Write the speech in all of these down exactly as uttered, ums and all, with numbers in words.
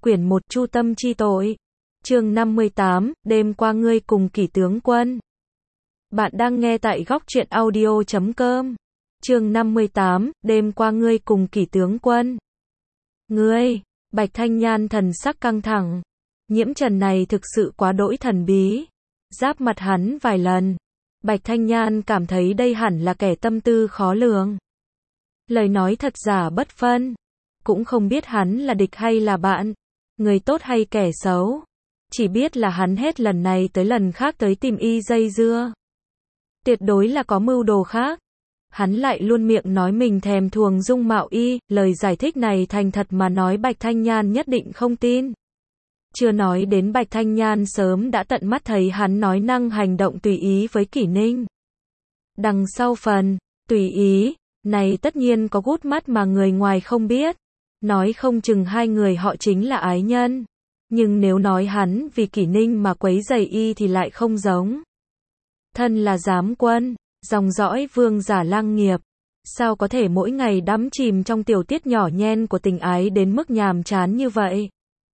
Quyển một Chu tâm chi tội. Chương năm mươi tám, đêm qua ngươi cùng Kỷ tướng quân. Bạn đang nghe tại góc truyện audio chấm com. Chương năm mươi tám, đêm qua ngươi cùng Kỷ tướng quân. Ngươi, Bạch Thanh Nhan thần sắc căng thẳng. Nhiễm Trần này thực sự quá đỗi thần bí. Giáp mặt hắn vài lần. Bạch Thanh Nhan cảm thấy đây hẳn là kẻ tâm tư khó lường. Lời nói thật giả bất phân. Cũng không biết hắn là địch hay là bạn, người tốt hay kẻ xấu. Chỉ biết là hắn hết lần này tới lần khác tới tìm y dây dưa. Tuyệt đối là có mưu đồ khác. Hắn lại luôn miệng nói mình thèm thuồng dung mạo y, lời giải thích này thành thật mà nói Bạch Thanh Nhan nhất định không tin. Chưa nói đến Bạch Thanh Nhan sớm đã tận mắt thấy hắn nói năng hành động tùy ý với Kỷ Ninh. Đằng sau phần, tùy ý, này tất nhiên có gút mắt mà người ngoài không biết. Nói không chừng hai người họ chính là ái nhân. Nhưng nếu nói hắn vì Kỷ Ninh mà quấy rầy y thì lại không giống. Thân là giám quân, dòng dõi vương giả lang nghiệp. Sao có thể mỗi ngày đắm chìm trong tiểu tiết nhỏ nhen của tình ái đến mức nhàm chán như vậy?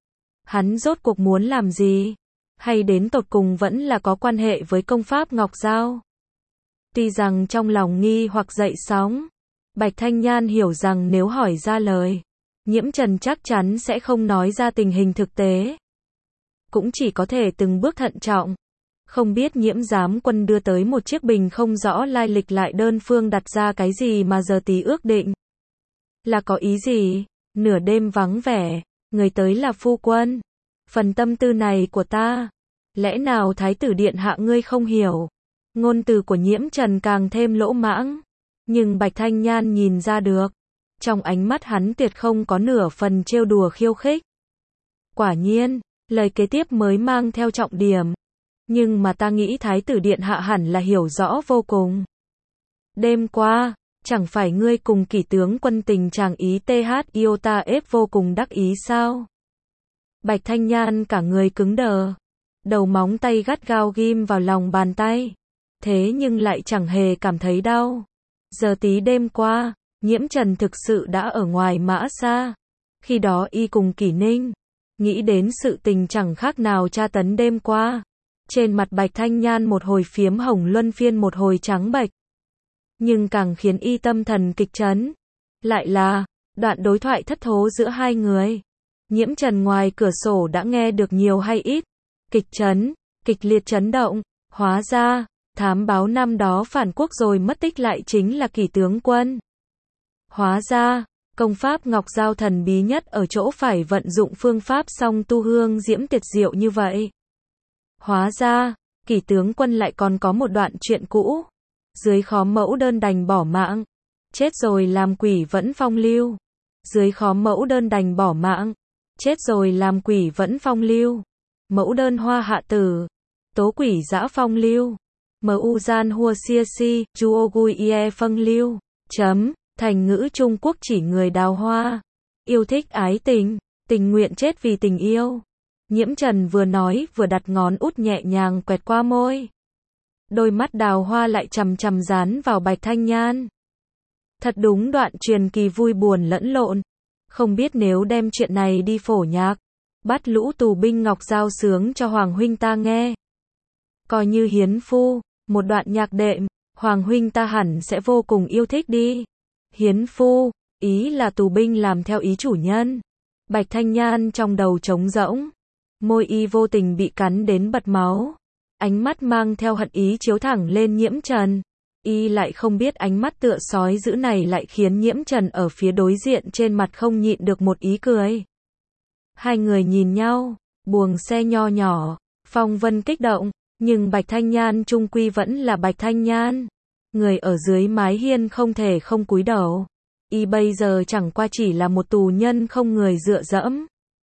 Hắn rốt cuộc muốn làm gì? Hay đến tột cùng vẫn là có quan hệ với công pháp Ngọc Giao? Tuy rằng trong lòng nghi hoặc dậy sóng, Bạch Thanh Nhan hiểu rằng nếu hỏi ra lời, Nhiễm Trần chắc chắn sẽ không nói ra tình hình thực tế. Cũng chỉ có thể từng bước thận trọng. Không biết Nhiễm giám quân đưa tới một chiếc bình không rõ lai lịch lại đơn phương đặt ra cái gì mà giờ tí ước định. Là có ý gì? Nửa đêm vắng vẻ, người tới là phu quân. Phần tâm tư này của ta, lẽ nào thái tử điện hạ ngươi không hiểu? Ngôn từ của Nhiễm Trần càng thêm lỗ mãng. Nhưng Bạch Thanh Nhan nhìn ra được. Trong ánh mắt hắn tuyệt không có nửa phần trêu đùa khiêu khích. Quả nhiên, lời kế tiếp mới mang theo trọng điểm. Nhưng mà ta nghĩ thái tử điện hạ hẳn là hiểu rõ vô cùng. Đêm qua, chẳng phải ngươi cùng Kỷ tướng quân tình chàng ý th iota ép vô cùng đắc ý sao? Bạch Thanh Nhan cả người cứng đờ. Đầu móng tay gắt gao ghim vào lòng bàn tay. Thế nhưng lại chẳng hề cảm thấy đau. Giờ tí đêm qua, Nhiễm Trần thực sự đã ở ngoài Mã Sa. Khi đó y cùng Kỷ Ninh, nghĩ đến sự tình chẳng khác nào tra tấn đêm qua. Trên mặt Bạch Thanh Nhan một hồi phiếm hồng luân phiên một hồi trắng bệch. Nhưng càng khiến y tâm thần kịch chấn, lại là đoạn đối thoại thất thố giữa hai người. Nhiễm Trần ngoài cửa sổ đã nghe được nhiều hay ít. Kịch chấn, kịch liệt chấn động. Hóa ra, thám báo năm đó phản quốc rồi mất tích lại chính là Kỷ tướng quân. Hóa ra, công pháp Ngọc Giao thần bí nhất ở chỗ phải vận dụng phương pháp song tu hương diễm tuyệt diệu như vậy. Hóa ra, Kỷ tướng quân lại còn có một đoạn chuyện cũ. Dưới khóm mẫu đơn đành bỏ mạng. Chết rồi làm quỷ vẫn phong lưu. Dưới khóm mẫu đơn đành bỏ mạng. Chết rồi làm quỷ vẫn phong lưu. Mẫu đơn hoa hạ tử. Tố quỷ dã phong lưu. Mu gian hua xia si, chuo gui ie phong lưu. Chấm. Thành ngữ Trung Quốc chỉ người đào hoa. Yêu thích ái tình, tình nguyện chết vì tình yêu. Nhiễm Trần vừa nói vừa đặt ngón út nhẹ nhàng quẹt qua môi. Đôi mắt đào hoa lại chằm chằm dán vào Bạch Thanh Nhan. Thật đúng đoạn truyền kỳ vui buồn lẫn lộn. Không biết nếu đem chuyện này đi phổ nhạc, bắt lũ tù binh Ngọc Giao sướng cho Hoàng huynh ta nghe. Coi như hiến phu, một đoạn nhạc đệm, Hoàng huynh ta hẳn sẽ vô cùng yêu thích đi. Hiến phu, ý là tù binh làm theo ý chủ nhân. Bạch Thanh Nhan trong đầu trống rỗng. Môi y vô tình bị cắn đến bật máu. Ánh mắt mang theo hận ý chiếu thẳng lên Nhiễm Trần. Y lại không biết ánh mắt tựa sói dữ này lại khiến Nhiễm Trần ở phía đối diện trên mặt không nhịn được một ý cười. Hai người nhìn nhau, buồng xe nho nhỏ, phong vân kích động, nhưng Bạch Thanh Nhan chung quy vẫn là Bạch Thanh Nhan. Người ở dưới mái hiên không thể không cúi đầu. Y bây giờ chẳng qua chỉ là một tù nhân không người dựa dẫm.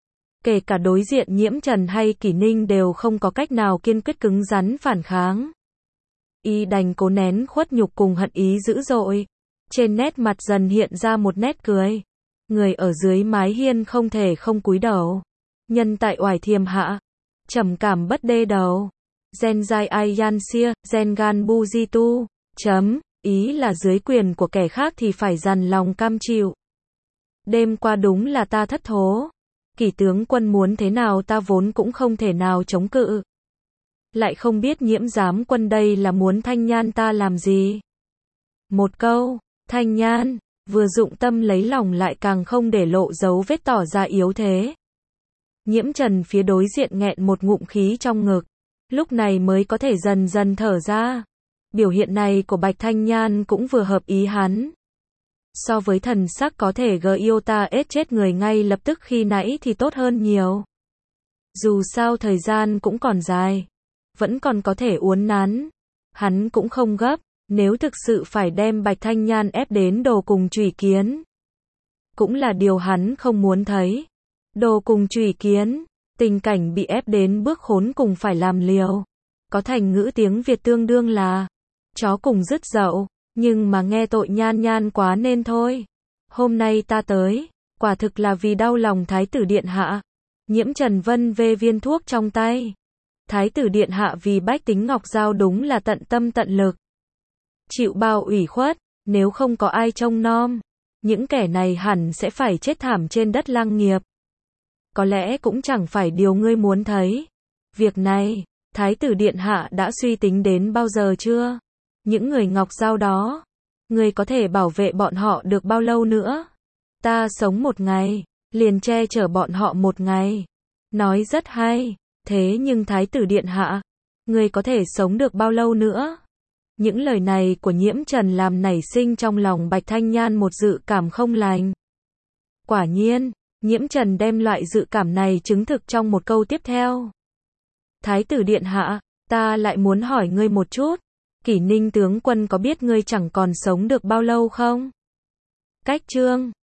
Kể cả đối diện Nhiễm Trần hay Kỷ Ninh đều không có cách nào kiên quyết cứng rắn phản kháng. Y đành cố nén khuất nhục cùng hận ý dữ dội. Trên nét mặt dần hiện ra một nét cười. Người ở dưới mái hiên không thể không cúi đầu. Nhân tại oải thiềm hạ. Trầm cảm bất đê đầu. Gen dai ai yan xia, gen gan bu di tu. Chấm, ý là dưới quyền của kẻ khác thì phải dằn lòng cam chịu. Đêm qua đúng là ta thất thố. Kỷ tướng quân muốn thế nào ta vốn cũng không thể nào chống cự. Lại không biết Nhiễm giám quân đây là muốn Thanh Nhan ta làm gì. Một câu, Thanh Nhan, vừa dụng tâm lấy lòng lại càng không để lộ dấu vết tỏ ra yếu thế. Nhiễm Trần phía đối diện nghẹn một ngụm khí trong ngực, lúc này mới có thể dần dần thở ra. Biểu hiện này của Bạch Thanh Nhan cũng vừa hợp ý hắn. So với thần sắc có thể gờ yêu ta ết chết người ngay lập tức khi nãy thì tốt hơn nhiều. Dù sao thời gian cũng còn dài, vẫn còn có thể uốn nắn. Hắn cũng không gấp, nếu thực sự phải đem Bạch Thanh Nhan ép đến Đồ Cùng Chủy Kiến, cũng là điều hắn không muốn thấy. Đồ Cùng Chủy Kiến, tình cảnh bị ép đến bước khốn cùng phải làm liều. Có thành ngữ tiếng Việt tương đương là chó cùng dứt dậu, nhưng mà nghe tội Nhan Nhan quá nên thôi. Hôm nay ta tới, quả thực là vì đau lòng Thái tử điện hạ. Nhiễm Trần vân vê viên thuốc trong tay. Thái tử điện hạ vì bách tính Ngọc Giao đúng là tận tâm tận lực. Chịu bao ủy khuất, nếu không có ai trông nom, những kẻ này hẳn sẽ phải chết thảm trên đất Lăng Nghiệp. Có lẽ cũng chẳng phải điều ngươi muốn thấy. Việc này, Thái tử điện hạ đã suy tính đến bao giờ chưa? Những người Ngọc Giao đó, ngươi có thể bảo vệ bọn họ được bao lâu nữa? Ta sống một ngày, liền che chở bọn họ một ngày. Nói rất hay, thế nhưng Thái tử điện hạ, ngươi có thể sống được bao lâu nữa? Những lời này của Nhiễm Trần làm nảy sinh trong lòng Bạch Thanh Nhan một dự cảm không lành. Quả nhiên, Nhiễm Trần đem loại dự cảm này chứng thực trong một câu tiếp theo. Thái tử điện hạ, ta lại muốn hỏi ngươi một chút. Kỷ Ninh tướng quân có biết ngươi chẳng còn sống được bao lâu không? Cách chương